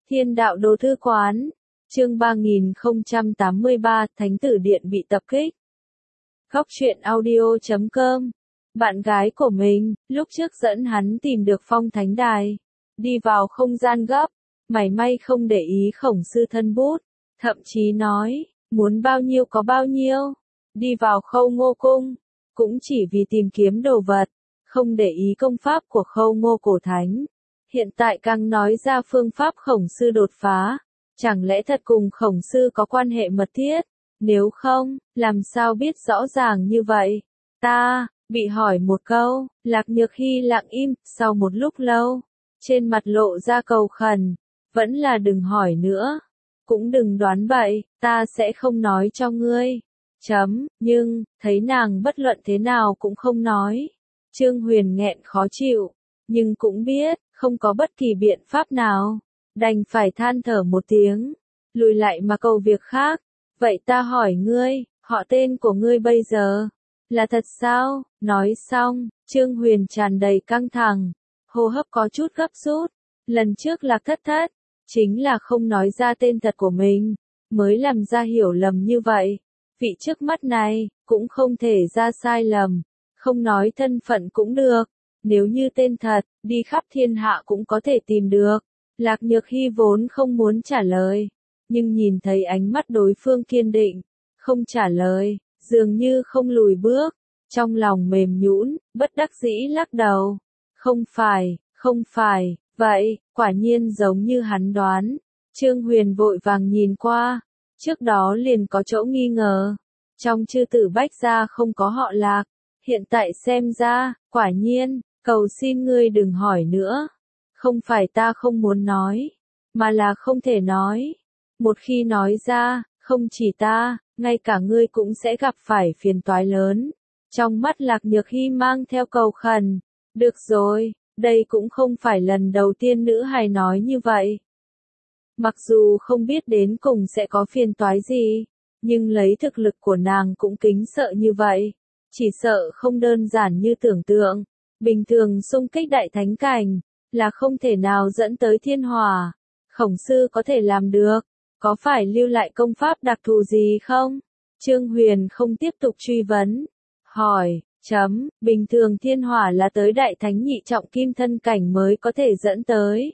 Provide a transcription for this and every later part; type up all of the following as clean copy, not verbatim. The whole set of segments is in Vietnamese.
Thiên đạo đồ thư quán, chương 3083, Thánh tử điện bị tập kích. Góc truyện audio.com. Bạn gái của mình, lúc trước dẫn hắn tìm được Phong Thánh Đài, đi vào không gian gấp, mảy may không để ý Khổng Sư thân bút, thậm chí nói, muốn bao nhiêu có bao nhiêu, đi vào Khâu Ngô cung, cũng chỉ vì tìm kiếm đồ vật, không để ý công pháp của Khâu Ngô cổ thánh. Hiện tại càng nói ra phương pháp Khổng Sư đột phá, chẳng lẽ thật cùng Khổng Sư có quan hệ mật thiết, nếu không, làm sao biết rõ ràng như vậy? Ta, bị hỏi một câu, Lạc Nhược Hy lặng im, sau một lúc lâu, trên mặt lộ ra cầu khẩn, vẫn là đừng hỏi nữa, cũng đừng đoán bậy, ta sẽ không nói cho ngươi. Nhưng, thấy nàng bất luận thế nào cũng không nói. Trương Huyền nghẹn khó chịu, nhưng cũng biết, không có bất kỳ biện pháp nào, đành phải than thở một tiếng, lùi lại mà cầu việc khác. Vậy ta hỏi ngươi, họ tên của ngươi bây giờ, là thật sao? Nói xong, Trương Huyền tràn đầy căng thẳng, hô hấp có chút gấp rút, lần trước Lạc Thất Thất, chính là không nói ra tên thật của mình, mới làm ra hiểu lầm như vậy. Vị trước mắt này, cũng không thể ra sai lầm, không nói thân phận cũng được, nếu như tên thật, đi khắp thiên hạ cũng có thể tìm được. Lạc Nhược Hy vốn không muốn trả lời, nhưng nhìn thấy ánh mắt đối phương kiên định, không trả lời, dường như không lùi bước, trong lòng mềm nhũn, bất đắc dĩ lắc đầu. Không phải, vậy, quả nhiên giống như hắn đoán. Trương Huyền vội vàng nhìn qua, trước đó liền có chỗ nghi ngờ, trong chư tử Bách gia không có họ Lạc, hiện tại xem ra, quả nhiên, cầu xin ngươi đừng hỏi nữa. Không phải ta không muốn nói, mà là không thể nói. Một khi nói ra, không chỉ ta, ngay cả ngươi cũng sẽ gặp phải phiền toái lớn. Trong mắt Lạc Nhược Hy mang theo cầu khẩn. Được rồi, đây cũng không phải lần đầu tiên nữ hài nói như vậy. Mặc dù không biết đến cùng sẽ có phiền toái gì, nhưng lấy thực lực của nàng cũng kính sợ như vậy. Chỉ sợ không đơn giản như tưởng tượng. Bình thường xung kích đại thánh cảnh, là không thể nào dẫn tới thiên hỏa. Khổng Sư có thể làm được, có phải lưu lại công pháp đặc thù gì không? Trương Huyền không tiếp tục truy vấn. Hỏi, bình thường thiên hỏa là tới đại thánh nhị trọng kim thân cảnh mới có thể dẫn tới.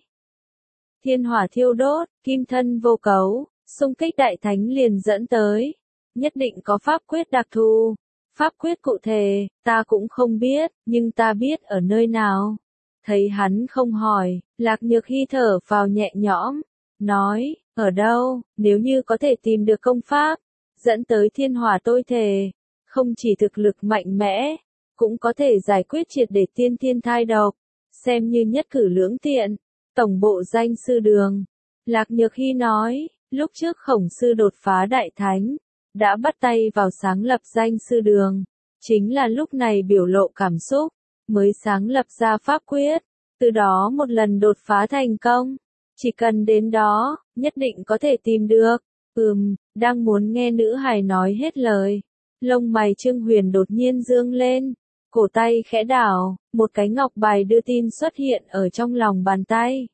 Thiên hỏa thiêu đốt, kim thân vô cấu, xung kích đại thánh liền dẫn tới. Nhất định có pháp quyết đặc thù. Pháp quyết cụ thể, ta cũng không biết, nhưng ta biết ở nơi nào. Thấy hắn không hỏi, Lạc Nhược Hy thở phào nhẹ nhõm, nói, ở đâu, nếu như có thể tìm được công pháp, dẫn tới thiên hỏa tôi thề, không chỉ thực lực mạnh mẽ, cũng có thể giải quyết triệt để tiên thiên thai độc, xem như nhất cử lưỡng tiện. Tổng bộ danh sư đường, Lạc Nhược Hy nói, lúc trước Khổng Sư đột phá đại thánh, đã bắt tay vào sáng lập danh sư đường, chính là lúc này biểu lộ cảm xúc, mới sáng lập ra pháp quyết, từ đó một lần đột phá thành công, chỉ cần đến đó, nhất định có thể tìm được. Đang muốn nghe nữ hài nói hết lời, lông mày Trương Huyền đột nhiên dương lên, cổ tay khẽ đảo, một cái ngọc bài đưa tin xuất hiện ở trong lòng bàn tay.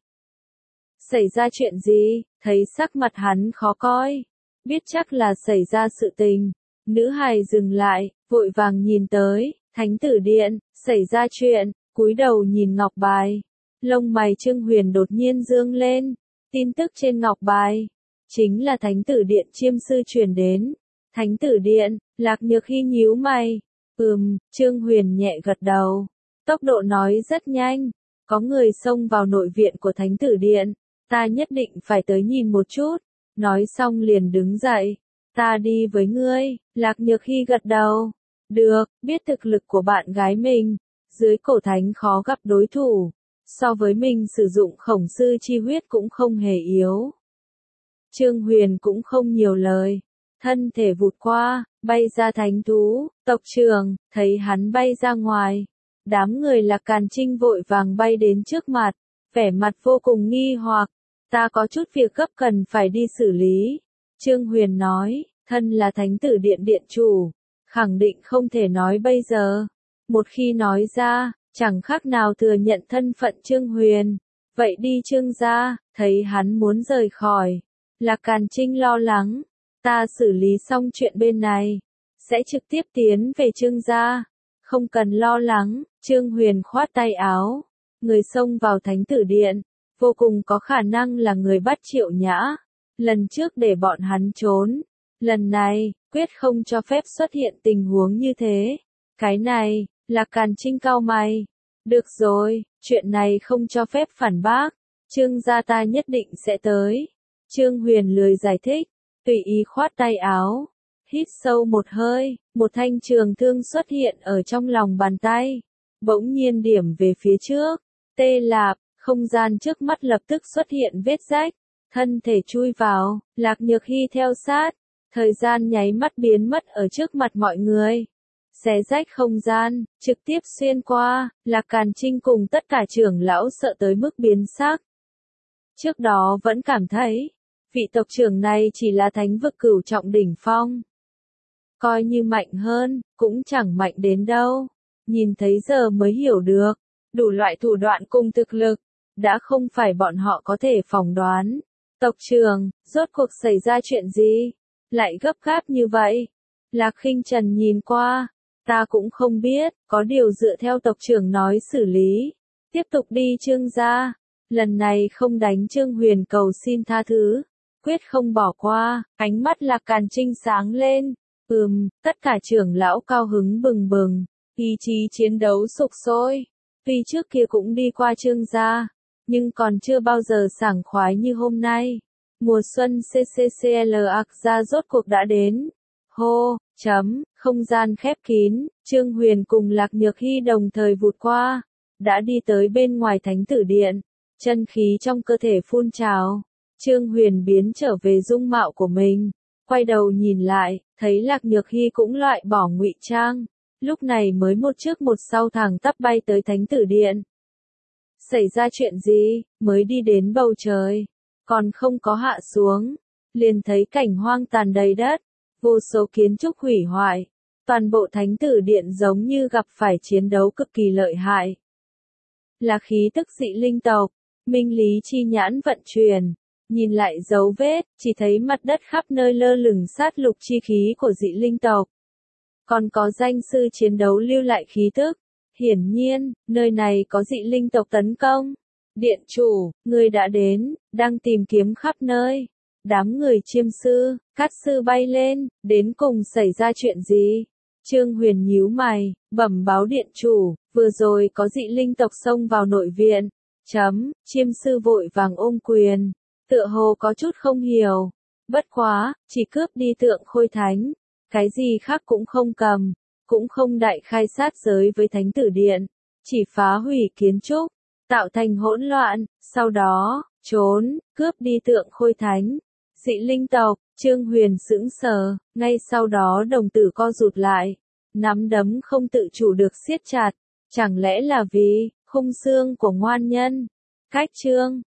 Xảy ra chuyện gì? Thấy sắc mặt hắn khó coi, biết chắc là xảy ra sự tình, nữ hài dừng lại, vội vàng nhìn tới, Thánh tử điện, xảy ra chuyện, cúi đầu nhìn ngọc bài, lông mày Trương Huyền đột nhiên dương lên, tin tức trên ngọc bài, chính là Thánh tử điện chiêm sư truyền đến. Thánh tử điện, Lạc Nhược Hy nhíu mày, Trương Huyền nhẹ gật đầu, tốc độ nói rất nhanh, có người xông vào nội viện của Thánh tử điện, ta nhất định phải tới nhìn một chút. Nói xong liền đứng dậy, ta đi với ngươi. Lạc Nhược Hy gật đầu, được, biết thực lực của bạn gái mình, dưới cổ thánh khó gặp đối thủ, so với mình sử dụng Khổng Sư chi huyết cũng không hề yếu. Trương Huyền cũng không nhiều lời, thân thể vụt qua, bay ra thánh thú, tộc trường, thấy hắn bay ra ngoài. Đám người Lạc Càn Trinh vội vàng bay đến trước mặt, vẻ mặt vô cùng nghi hoặc. Ta có chút việc gấp cần phải đi xử lý. Trương Huyền nói, thân là Thánh tử điện điện chủ, khẳng định không thể nói bây giờ. Một khi nói ra, chẳng khác nào thừa nhận thân phận Trương Huyền. Vậy đi Trương gia, thấy hắn muốn rời khỏi. Lạc Càn Trinh lo lắng, ta xử lý xong chuyện bên này, sẽ trực tiếp tiến về Trương gia. Không cần lo lắng, Trương Huyền khoát tay áo, người xông vào thánh tử điện, vô cùng có khả năng là người bắt Triệu Nhã. Lần trước để bọn hắn trốn, lần này, quyết không cho phép xuất hiện tình huống như thế. Cái này, Lạc Càn Trinh cau mày. Được rồi, chuyện này không cho phép phản bác. Trương gia ta nhất định sẽ tới. Trương Huyền lười giải thích, tùy ý khoát tay áo. Hít sâu một hơi, một thanh trường thương xuất hiện ở trong lòng bàn tay. Bỗng nhiên điểm về phía trước. Tê lạp, không gian trước mắt lập tức xuất hiện vết rách. Thân thể chui vào, Lạc Nhược Hy theo sát. Thời gian nháy mắt biến mất ở trước mặt mọi người. Xé rách không gian, trực tiếp xuyên qua, Lạc Càn Trinh cùng tất cả trưởng lão sợ tới mức biến sắc. Trước đó vẫn cảm thấy, vị tộc trưởng này chỉ là thánh vực cửu trọng đỉnh phong. Coi như mạnh hơn, cũng chẳng mạnh đến đâu. Nhìn thấy giờ mới hiểu được, đủ loại thủ đoạn cùng thực lực, đã không phải bọn họ có thể phỏng đoán. Tộc trưởng, rốt cuộc xảy ra chuyện gì? Lại gấp gáp như vậy? Lạc Khinh Trần nhìn qua, ta cũng không biết, có điều dựa theo tộc trưởng nói xử lý. Tiếp tục đi Trương gia, lần này không đánh Trương Huyền cầu xin tha thứ, quyết không bỏ qua. Ánh mắt Lạc Càn Trinh sáng lên. Tất cả trưởng lão cao hứng bừng bừng, ý chí chiến đấu sục sôi. Tuy trước kia cũng đi qua Trương gia, nhưng còn chưa bao giờ sảng khoái như hôm nay. Mùa xuân CCCLAC gia rốt cuộc đã đến. Hô, không gian khép kín, Trương Huyền cùng Lạc Nhược Hy đồng thời vụt qua, đã đi tới bên ngoài thánh tử điện, chân khí trong cơ thể phun trào. Trương Huyền biến trở về dung mạo của mình, quay đầu nhìn lại, thấy Lạc Nhược Hy cũng loại bỏ ngụy trang, lúc này mới một trước một sau thẳng tắp bay tới thánh tử điện. Xảy ra chuyện gì, mới đi đến bầu trời, còn không có hạ xuống, liền thấy cảnh hoang tàn đầy đất, vô số kiến trúc hủy hoại, toàn bộ thánh tử điện giống như gặp phải chiến đấu cực kỳ lợi hại. Là khí tức dị linh tộc, minh lý chi nhãn vận chuyển, nhìn lại dấu vết, chỉ thấy mặt đất khắp nơi lơ lửng sát lục chi khí của dị linh tộc. Còn có danh sư chiến đấu lưu lại khí tức. Hiển nhiên, nơi này có dị linh tộc tấn công. Điện chủ, người đã đến, đang tìm kiếm khắp nơi. Đám người chiêm sư, cát sư bay lên, đến cùng xảy ra chuyện gì? Trương Huyền nhíu mày, bẩm báo điện chủ, vừa rồi có dị linh tộc xông vào nội viện. Chiêm sư vội vàng ôm quyền, tựa hồ có chút không hiểu. Bất quá, chỉ cướp đi tượng khôi thánh, cái gì khác cũng không cầm, cũng không đại khai sát giới với thánh tử điện, chỉ phá hủy kiến trúc, tạo thành hỗn loạn, sau đó, trốn, cướp đi tượng khôi thánh. Dị linh tộc, Trương Huyền sững sờ, ngay sau đó đồng tử co rụt lại, nắm đấm không tự chủ được siết chặt, chẳng lẽ là vì khung xương của ngoan nhân? Cách Trương